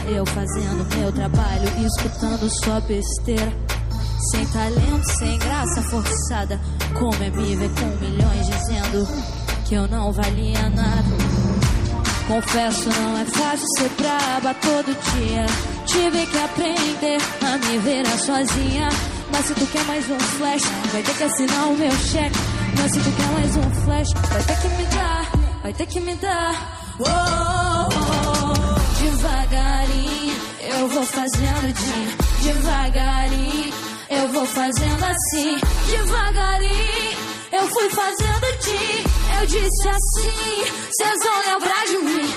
eu fazendo meu trabalho, escutando só besteira. Sem talento, sem graça forçada. Como é me ver com milhões dizendo que eu não valia nada. Confesso, não é fácil ser braba todo dia. Tive que aprender a me virar sozinha. Mas se tu quer mais um flash, vai ter que assinar o meu cheque. Mas se tu quer mais um flash, vai ter que me dar, vai ter que me dar. Oh, oh, oh. Devagarinho eu vou fazendo devagarinho eu vou fazendo assim. Devagarinho eu fui fazendo eu disse assim, cês vão lembrar de mim.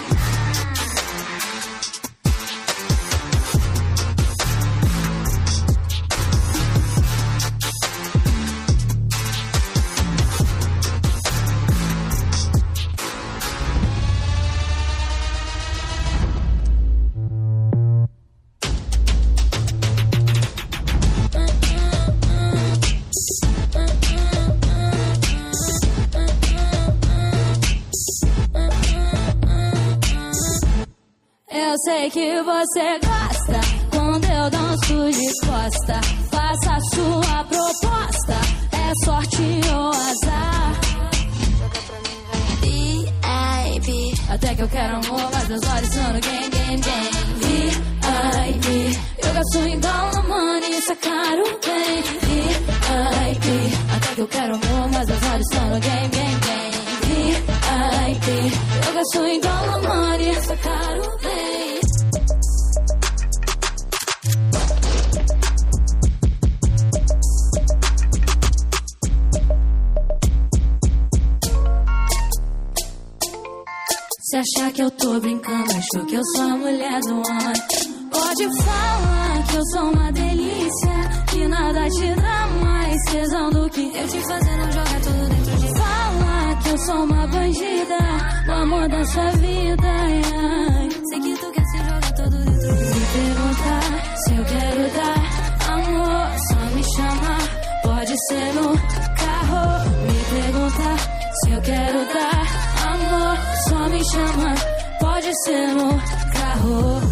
Eu sei que você gosta quando eu danço de costa. Faça a sua proposta, é sorte ou azar. VIP, até que eu quero amor, mas meus olhos são no game, game, game. VIP, eu gasto em dólar, money, isso é caro, bem. VIP, até que eu quero amor, mas meus olhos são no game, game, game. VIP, eu gasto em dólar, money, isso é caro, bem. Se achar que eu tô brincando, achou que eu sou a mulher do ano. Pode falar que eu sou uma delícia, que nada te dá mais tesão do que eu te fazendo jogar tudo dentro de. Fala que eu sou uma bandida, o amor da sua vida. Ai, sei que tu quer se jogar todo dentro de. Me perguntar se eu quero dar amor, só me chamar, pode ser no carro. Me perguntar se eu quero dar amor, só me chama, pode ser no carro.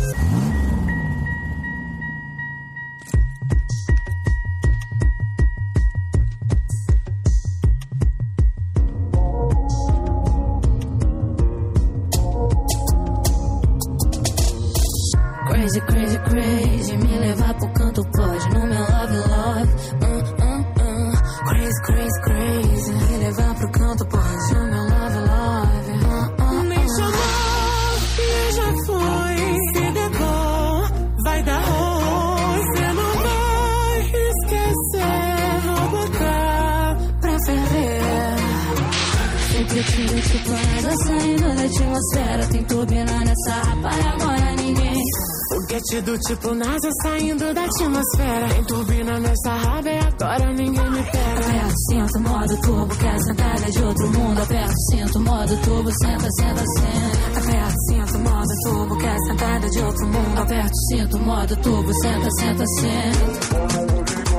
Crazy, crazy, crazy, me levar pro canto pode, no meu love, love. Crazy, crazy, crazy, me levar pro canto pode, no meu love, love. Me chamou e já foi, se depois vai dar ruim. Cê não vai esquecer, vou botar pra ferver. Sempre tive tipo asa saindo da atmosfera. Tem turbina nessa rapa e agora ninguém. Foguete do tipo NASA saindo da atmosfera. Tem turbina nessa raba e agora ninguém me pega. Aperta o cinto, modo turbo, quer sentada de outro mundo. Aperta o cinto, modo turbo, senta, senta, senta. Aperta o cinto, modo turbo, quer sentada de outro mundo. Aperta o cinto, modo turbo, senta, senta, senta.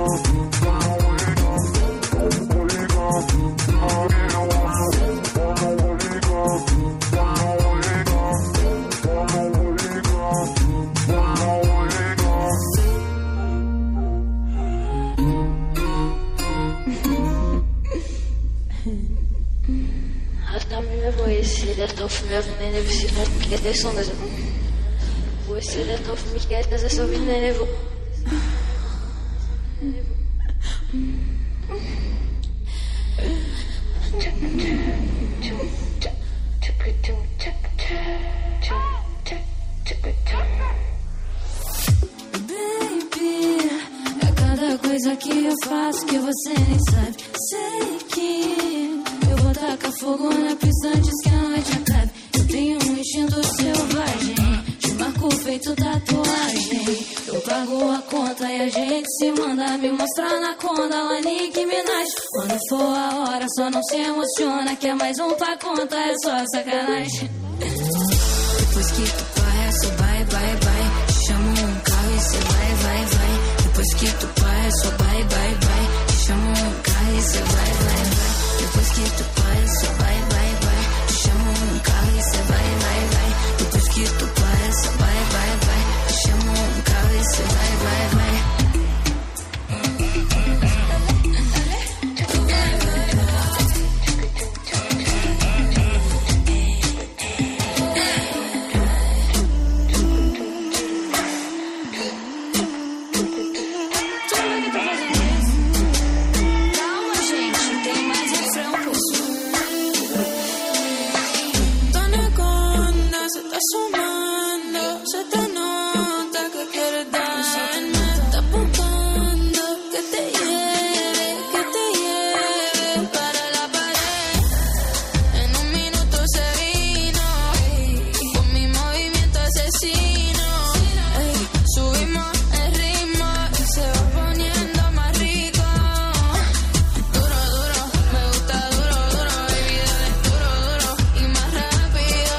Auf mir auf meine Vision geht es so das. Wo ist der auf mich geht das so wie eine Wo. Baby, é cada coisa que eu faço que você nem sabe. Sei que eu vou tacar fogo na pista antes que a noite acabe. Eu tenho um instinto selvagem, te marco feito tatuagem. Eu pago a conta e a gente se manda me mostrar na conta lá Nicki Minaj. Quando for a hora só não se emociona, que é mais um pra conta, é só sacanagem. Depois que tu para, só vai, vai, vai. Te chamo um carro e cê vai, vai, vai. Depois que tu para, só vai, vai, vai. Te chamo um carro e cê vai, vai, vai. Depois que tu para, só vai, vai, vai. Te chamo um carro e cê vai, vai, vai. Depois que tu para, só vai, vai, vai. Te tá fazendo isso? Calma, gente, tem mais refrão, pô. Tô na conta, cê tá somando, cê tá nota que quiere darme. Tá apuntando que te lleve para la pared. En un minuto se vino con mi movimiento asesino. Subimos el ritmo y se va poniendo más rico. Duro, duro, me gusta duro, duro. Baby, dale duro, duro y más rápido.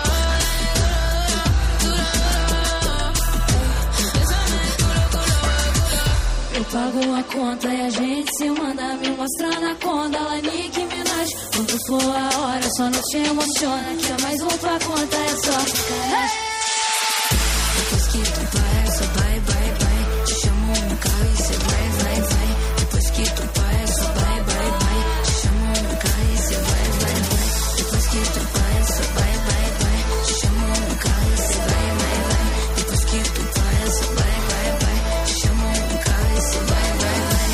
Duro, duro, bésame culo, culo, culo. Eu pago a conta e a gente se manda. Me mostra na conta, lá Nicki Minaj. Quando for a hora, só não te emociona. Que é mais um tua conta, é só sacanagem. Depois que tu paga, só vai, vai, vai. Te chamo no carro e cê vai, vai, vai. Depois que tu paga, só vai, vai, vai. Te chamo no carro e cê vai, vai, vai. Depois que tu paga, só vai, vai, vai. Te chamo no carro e cê vai, vai, vai. Depois que tu paga, só vai, vai, vai. Te chamo no carro e cê vai, vai, vai.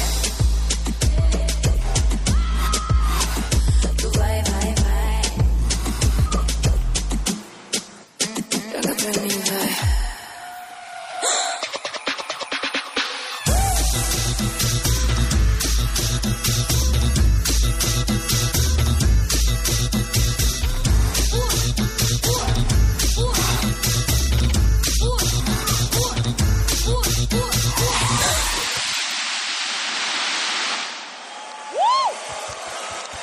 Tu vai, vai, vai. Joga pra mim, vai.